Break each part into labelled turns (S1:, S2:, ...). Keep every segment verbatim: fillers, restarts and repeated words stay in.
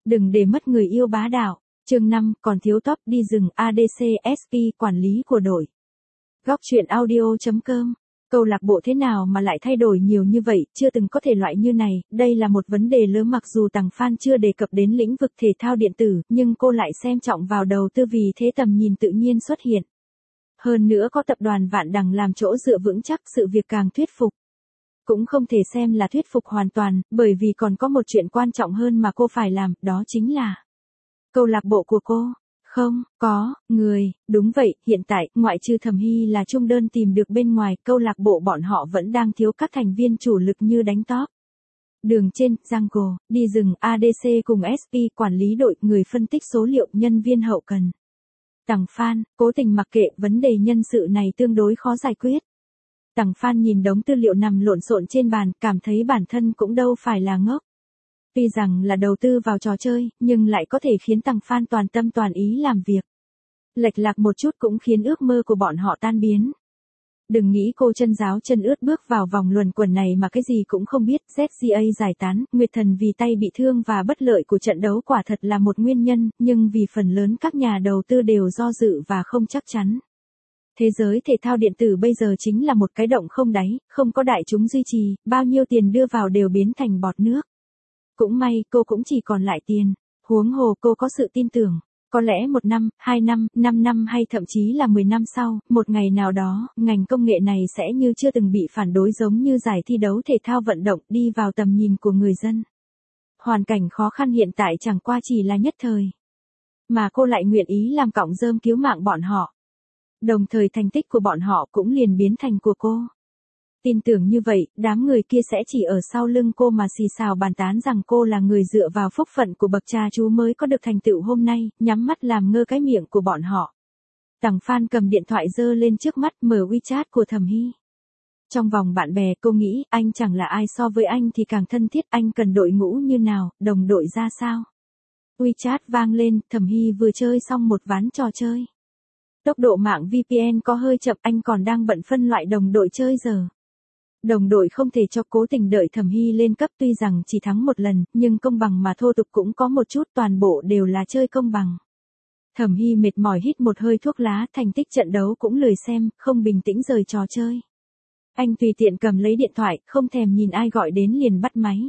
S1: Đừng để mất người yêu bá đạo. Chương năm, còn thiếu top đi rừng a đê xê ét pê quản lý của đội. Góc truyện audio chấm com. Câu lạc bộ thế nào mà lại thay đổi nhiều như vậy, chưa từng có thể loại như này, đây là một vấn đề lớn mặc dù Tằng Phan chưa đề cập đến lĩnh vực thể thao điện tử, nhưng cô lại xem trọng vào đầu tư vì thế tầm nhìn tự nhiên xuất hiện. Hơn nữa có tập đoàn Vạn Đằng làm chỗ dựa vững chắc, sự việc càng thuyết phục. Cũng không thể xem là thuyết phục hoàn toàn, bởi vì còn có một chuyện quan trọng hơn mà cô phải làm, đó chính là câu lạc bộ của cô. Không, có, người, đúng vậy, hiện tại, ngoại trừ Thẩm Hy là trung đơn tìm được bên ngoài, câu lạc bộ bọn họ vẫn đang thiếu các thành viên chủ lực như đánh top. Đường trên, Jungle, đi rừng a đê xê cùng ét pê, quản lý đội, người phân tích số liệu, nhân viên hậu cần. Tằng Phan, cố tình mặc kệ, vấn đề nhân sự này tương đối khó giải quyết. Tằng Phan nhìn đống tư liệu nằm lộn xộn trên bàn, cảm thấy bản thân cũng đâu phải là ngốc. Tuy rằng là đầu tư vào trò chơi, nhưng lại có thể khiến Tằng Phan toàn tâm toàn ý làm việc. Lệch lạc một chút cũng khiến ước mơ của bọn họ tan biến. Đừng nghĩ cô chân giáo chân ướt bước vào vòng luẩn quẩn này mà cái gì cũng không biết. zét giê a giải tán, Nguyệt Thần vì tay bị thương và bất lợi của trận đấu quả thật là một nguyên nhân, nhưng vì phần lớn các nhà đầu tư đều do dự và không chắc chắn. Thế giới thể thao điện tử bây giờ chính là một cái động không đáy, không có đại chúng duy trì, bao nhiêu tiền đưa vào đều biến thành bọt nước. Cũng may, cô cũng chỉ còn lại tiền. Huống hồ cô có sự tin tưởng. Có lẽ một năm, hai năm, năm năm hay thậm chí là mười năm sau, một ngày nào đó, ngành công nghệ này sẽ như chưa từng bị phản đối giống như giải thi đấu thể thao vận động đi vào tầm nhìn của người dân. Hoàn cảnh khó khăn hiện tại chẳng qua chỉ là nhất thời. Mà cô lại nguyện ý làm cọng rơm cứu mạng bọn họ. Đồng thời thành tích của bọn họ cũng liền biến thành của cô. Tin tưởng như vậy, đám người kia sẽ chỉ ở sau lưng cô mà xì xào bàn tán rằng cô là người dựa vào phúc phận của bậc cha chú mới có được thành tựu hôm nay, nhắm mắt làm ngơ cái miệng của bọn họ. Tằng Phan cầm điện thoại giơ lên trước mắt, mở WeChat của Thẩm Hy. Trong vòng bạn bè, cô nghĩ, anh chẳng là ai, so với anh thì càng thân thiết, anh cần đội ngũ như nào, đồng đội ra sao. WeChat vang lên, Thẩm Hy vừa chơi xong một ván trò chơi. Tốc độ mạng vê pê en có hơi chậm, anh còn đang bận phân loại đồng đội chơi giờ. Đồng đội không thể cho cố tình đợi Thẩm Hy lên cấp, tuy rằng chỉ thắng một lần, nhưng công bằng mà thô tục cũng có một chút, toàn bộ đều là chơi công bằng. Thẩm Hy mệt mỏi hít một hơi thuốc lá, thành tích trận đấu cũng lười xem, không bình tĩnh rời trò chơi. Anh tùy tiện cầm lấy điện thoại, không thèm nhìn ai gọi đến liền bắt máy.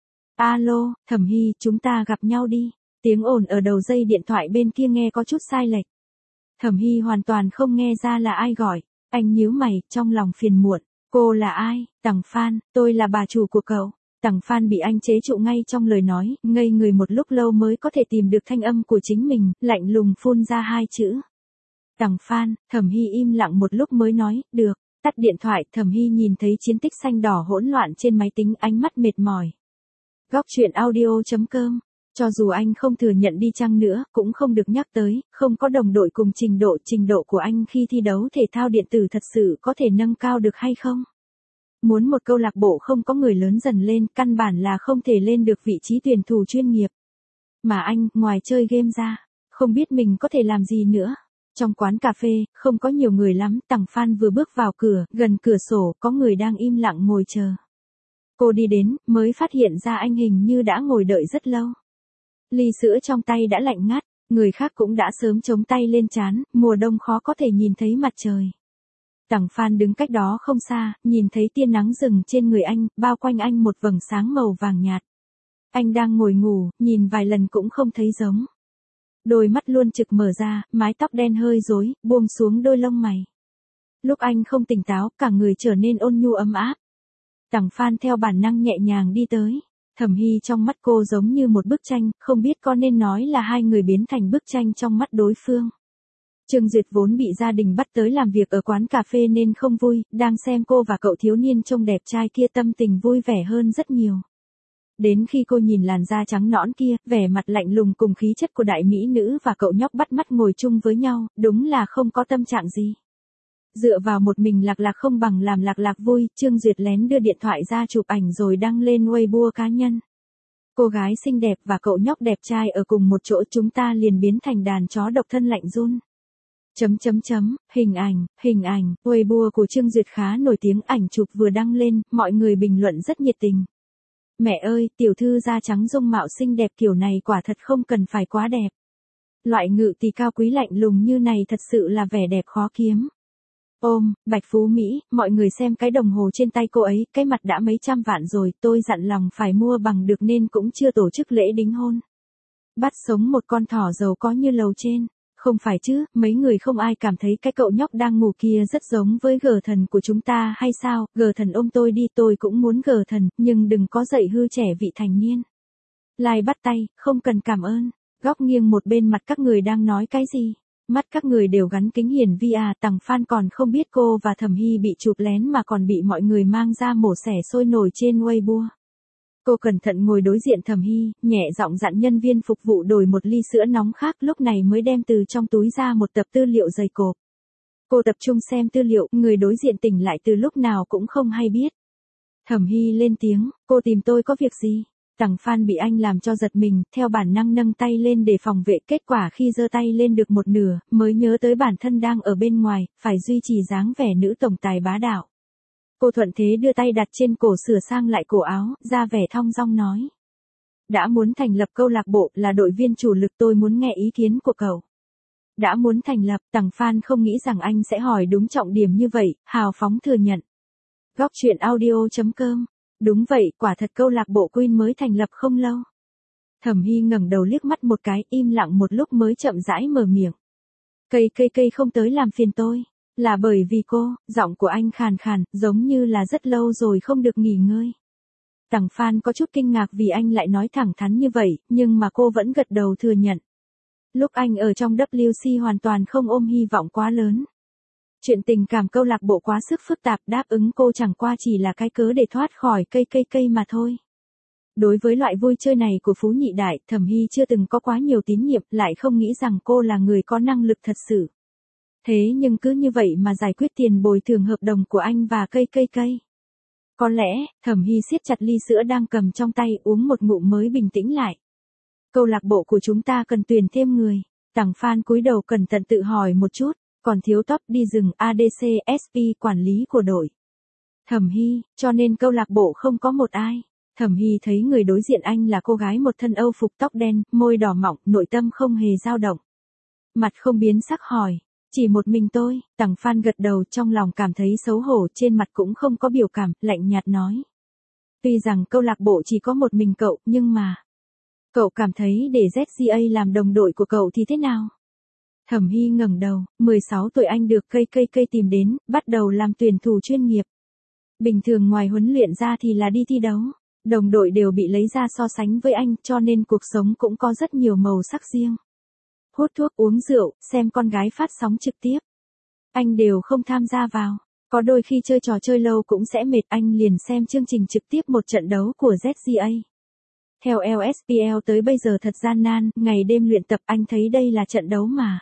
S1: Alo, Thẩm Hy, chúng ta gặp nhau đi. Tiếng ồn ở đầu dây điện thoại bên kia nghe có chút sai lệch. Thẩm Hy hoàn toàn không nghe ra là ai gọi. Anh nhíu mày, trong lòng phiền muộn. Cô là ai? Tằng Phan, tôi là bà chủ của cậu. Tằng Phan bị anh chế trụ ngay trong lời nói, ngây người một lúc lâu mới có thể tìm được thanh âm của chính mình, lạnh lùng phun ra hai chữ. Tằng Phan. Thẩm Hy im lặng một lúc mới nói, được. Tắt điện thoại, Thẩm Hy nhìn thấy chiến tích xanh đỏ hỗn loạn trên máy tính, ánh mắt mệt mỏi. Góc truyện audio chấm com. Cho dù anh không thừa nhận đi chăng nữa, cũng không được nhắc tới, không có đồng đội cùng trình độ, trình độ của anh khi thi đấu thể thao điện tử thật sự có thể nâng cao được hay không? Muốn một câu lạc bộ không có người lớn dần lên, căn bản là không thể lên được vị trí tuyển thủ chuyên nghiệp. Mà anh, ngoài chơi game ra, không biết mình có thể làm gì nữa. Trong quán cà phê, không có nhiều người lắm, Tằng Phan vừa bước vào cửa, gần cửa sổ, có người đang im lặng ngồi chờ. Cô đi đến, mới phát hiện ra anh hình như đã ngồi đợi rất lâu. Ly sữa trong tay đã lạnh ngắt, người khác cũng đã sớm chống tay lên trán, mùa đông khó có thể nhìn thấy mặt trời. Tằng Phan đứng cách đó không xa, nhìn thấy tia nắng rừng trên người anh, bao quanh anh một vầng sáng màu vàng nhạt. Anh đang ngồi ngủ, nhìn vài lần cũng không thấy giống. Đôi mắt luôn trực mở ra, mái tóc đen hơi rối, buông xuống đôi lông mày. Lúc anh không tỉnh táo, cả người trở nên ôn nhu ấm áp. Tằng Phan theo bản năng nhẹ nhàng đi tới. Thẩm Hy trong mắt cô giống như một bức tranh, không biết có nên nói là hai người biến thành bức tranh trong mắt đối phương. Trương Duyệt vốn bị gia đình bắt tới làm việc ở quán cà phê nên không vui, đang xem cô và cậu thiếu niên trông đẹp trai kia tâm tình vui vẻ hơn rất nhiều. Đến khi cô nhìn làn da trắng nõn kia, vẻ mặt lạnh lùng cùng khí chất của đại mỹ nữ và cậu nhóc bắt mắt ngồi chung với nhau, đúng là không có tâm trạng gì. Dựa vào một mình Lạc Lạc không bằng làm Lạc Lạc vui, Trương Duyệt lén đưa điện thoại ra chụp ảnh rồi đăng lên Weibo cá nhân. Cô gái xinh đẹp và cậu nhóc đẹp trai ở cùng một chỗ, chúng ta liền biến thành đàn chó độc thân lạnh run. Chấm chấm chấm, hình ảnh, hình ảnh, Weibo của Trương Duyệt khá nổi tiếng, ảnh chụp vừa đăng lên, mọi người bình luận rất nhiệt tình. Mẹ ơi, tiểu thư da trắng dung mạo xinh đẹp kiểu này quả thật không cần phải quá đẹp. Loại ngự tỷ cao quý lạnh lùng như này thật sự là vẻ đẹp khó kiếm. Ôm, Bạch Phú Mỹ, mọi người xem cái đồng hồ trên tay cô ấy, cái mặt đã mấy trăm vạn rồi, tôi dặn lòng phải mua bằng được nên cũng chưa tổ chức lễ đính hôn. Bắt sống một con thỏ giàu có như lầu trên. Không phải chứ, mấy người không ai cảm thấy cái cậu nhóc đang ngủ kia rất giống với gờ thần của chúng ta hay sao, gờ thần ôm tôi đi, tôi cũng muốn gờ thần, nhưng đừng có dạy hư trẻ vị thành niên. Lai bắt tay, không cần cảm ơn, góc nghiêng một bên mặt các người đang nói cái gì, mắt các người đều gắn kính hiển vi à, Tằng Phan còn không biết cô và Thẩm Hy bị chụp lén mà còn bị mọi người mang ra mổ xẻ sôi nổi trên Weibo. Cô cẩn thận ngồi đối diện Thẩm Hy, nhẹ giọng dặn nhân viên phục vụ đổi một ly sữa nóng khác, lúc này mới đem từ trong túi ra một tập tư liệu dày cộp. Cô tập trung xem tư liệu, người đối diện tỉnh lại từ lúc nào cũng không hay biết. Thẩm Hy lên tiếng, cô tìm tôi có việc gì? Tằng Phan bị anh làm cho giật mình, theo bản năng nâng tay lên để phòng vệ, kết quả khi giơ tay lên được một nửa, mới nhớ tới bản thân đang ở bên ngoài, phải duy trì dáng vẻ nữ tổng tài bá đạo. Cô thuận thế đưa tay đặt trên cổ, sửa sang lại cổ áo, ra vẻ thong dong nói. Đã muốn thành lập câu lạc bộ, là đội viên chủ lực, tôi muốn nghe ý kiến của cậu. Đã muốn thành lập, Tằng Phan không nghĩ rằng anh sẽ hỏi đúng trọng điểm như vậy, hào phóng thừa nhận. Góc truyện audio chấm com. Đúng vậy, quả thật câu lạc bộ Queen mới thành lập không lâu. Thẩm Hy ngẩng đầu liếc mắt một cái, im lặng một lúc mới chậm rãi mở miệng. Cây cây cây không tới làm phiền tôi. Là bởi vì cô, giọng của anh khàn khàn, giống như là rất lâu rồi không được nghỉ ngơi. Tằng Phan có chút kinh ngạc vì anh lại nói thẳng thắn như vậy, nhưng mà cô vẫn gật đầu thừa nhận. Lúc anh ở trong W C hoàn toàn không ôm hy vọng quá lớn. Chuyện tình cảm câu lạc bộ quá sức phức tạp, đáp ứng cô chẳng qua chỉ là cái cớ để thoát khỏi cây cây cây mà thôi. Đối với loại vui chơi này của Phú Nhị Đại, Thẩm Hy chưa từng có quá nhiều tín nhiệm, lại không nghĩ rằng cô là người có năng lực thật sự. Thế nhưng cứ như vậy mà giải quyết tiền bồi thường hợp đồng của anh và cây cây cây. Có lẽ, Thẩm Hy siết chặt ly sữa đang cầm trong tay, uống một ngụm mới bình tĩnh lại. Câu lạc bộ của chúng ta cần tuyển thêm người. Tằng Phan cúi đầu cẩn thận tự hỏi một chút, còn thiếu top đi rừng a đê xê ét pê quản lý của đội. Thẩm Hy, cho nên câu lạc bộ không có một ai. Thẩm Hy thấy người đối diện anh là cô gái một thân Âu phục tóc đen, môi đỏ mọng, nội tâm không hề dao động. Mặt không biến sắc hỏi. Chỉ một mình tôi, Tằng Phan gật đầu, trong lòng cảm thấy xấu hổ, trên mặt cũng không có biểu cảm, lạnh nhạt nói. Tuy rằng câu lạc bộ chỉ có một mình cậu, nhưng mà... Cậu cảm thấy để Z G A làm đồng đội của cậu thì thế nào? Thẩm Hy ngẩng đầu, mười sáu tuổi anh được cây cây cây tìm đến, bắt đầu làm tuyển thủ chuyên nghiệp. Bình thường ngoài huấn luyện ra thì là đi thi đấu, đồng đội đều bị lấy ra so sánh với anh, cho nên cuộc sống cũng có rất nhiều màu sắc riêng. Hút thuốc, uống rượu, xem con gái phát sóng trực tiếp. Anh đều không tham gia vào. Có đôi khi chơi trò chơi lâu cũng sẽ mệt, anh liền xem chương trình trực tiếp một trận đấu của Z G A. Theo L S P L tới bây giờ thật gian nan, ngày đêm luyện tập, anh thấy đây là trận đấu mà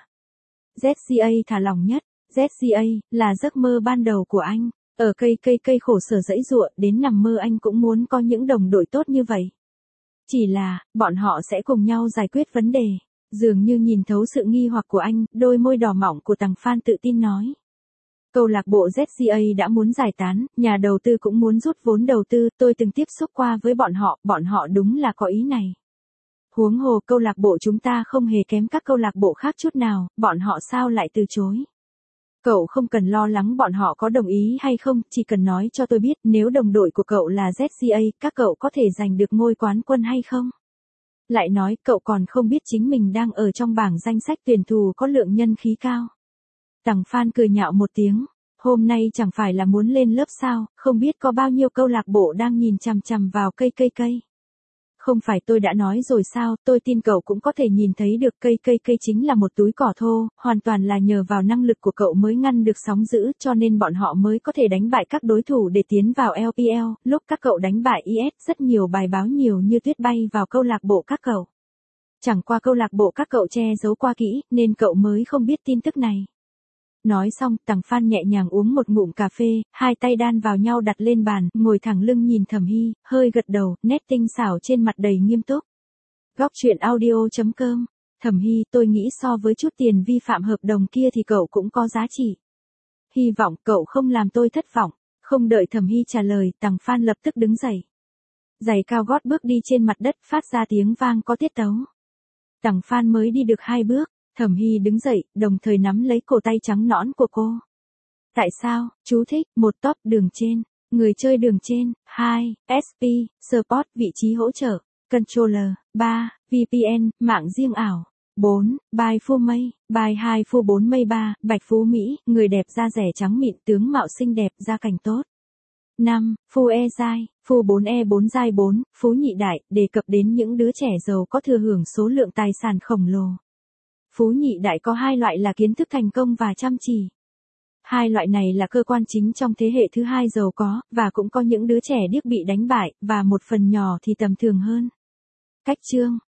S1: Z G A thả lỏng nhất. Z G A là giấc mơ ban đầu của anh. Ở cây cây cây khổ sở dẫy dụa, đến nằm mơ anh cũng muốn có những đồng đội tốt như vậy. Chỉ là, bọn họ sẽ cùng nhau giải quyết vấn đề. Dường như nhìn thấu sự nghi hoặc của anh, đôi môi đỏ mọng của Tằng Phan tự tin nói. Câu lạc bộ Z G A đã muốn giải tán, nhà đầu tư cũng muốn rút vốn đầu tư, tôi từng tiếp xúc qua với bọn họ, bọn họ đúng là có ý này. Huống hồ câu lạc bộ chúng ta không hề kém các câu lạc bộ khác chút nào, bọn họ sao lại từ chối. Cậu không cần lo lắng bọn họ có đồng ý hay không, chỉ cần nói cho tôi biết nếu đồng đội của cậu là Z G A, các cậu có thể giành được ngôi quán quân hay không. Lại nói, cậu còn không biết chính mình đang ở trong bảng danh sách tuyển thủ có lượng nhân khí cao. Tằng Phan cười nhạo một tiếng, hôm nay chẳng phải là muốn lên lớp sao, không biết có bao nhiêu câu lạc bộ đang nhìn chằm chằm vào cây cây cây. Không phải tôi đã nói rồi sao, tôi tin cậu cũng có thể nhìn thấy được, cây cây cây chính là một túi cỏ thô, hoàn toàn là nhờ vào năng lực của cậu mới ngăn được sóng dữ, cho nên bọn họ mới có thể đánh bại các đối thủ để tiến vào L P L, lúc các cậu đánh bại I S, rất nhiều bài báo nhiều như tuyết bay vào câu lạc bộ các cậu. Chẳng qua câu lạc bộ các cậu che giấu qua kỹ, nên cậu mới không biết tin tức này. Nói xong, Tằng Phan nhẹ nhàng uống một ngụm cà phê, hai tay đan vào nhau đặt lên bàn, ngồi thẳng lưng nhìn Thẩm Hy, hơi gật đầu, nét tinh xảo trên mặt đầy nghiêm túc. Góc truyện audio chấm com. Thẩm Hy, tôi nghĩ so với chút tiền vi phạm hợp đồng kia thì cậu cũng có giá trị. Hy vọng cậu không làm tôi thất vọng. Không đợi Thẩm Hy trả lời, Tằng Phan lập tức đứng dậy. giày cao gót bước đi trên mặt đất phát ra tiếng vang có tiết tấu. Tằng Phan mới đi được hai bước, Thẩm Hy đứng dậy, đồng thời nắm lấy cổ tay trắng nõn của cô. Tại sao? Chú thích, một top đường trên, người chơi đường trên, hai, ét pê, Support vị trí hỗ trợ, Controller, ba, vê pê en, mạng riêng ảo, bốn, Buy Full Mây, Buy hai Full bốn Mây ba, Bạch Phú Mỹ, người đẹp da rẻ trắng mịn tướng mạo xinh đẹp gia cảnh tốt. năm. Full E giai, Full bốn E bốn giai bốn, Phú Nhị Đại, đề cập đến những đứa trẻ giàu có thừa hưởng số lượng tài sản khổng lồ. Phú Nhị Đại có hai loại là kiến thức thành công và chăm chỉ. Hai loại này là cơ quan chính trong thế hệ thứ hai giàu có, và cũng có những đứa trẻ điếc bị đánh bại, và một phần nhỏ thì tầm thường hơn. Cách chương,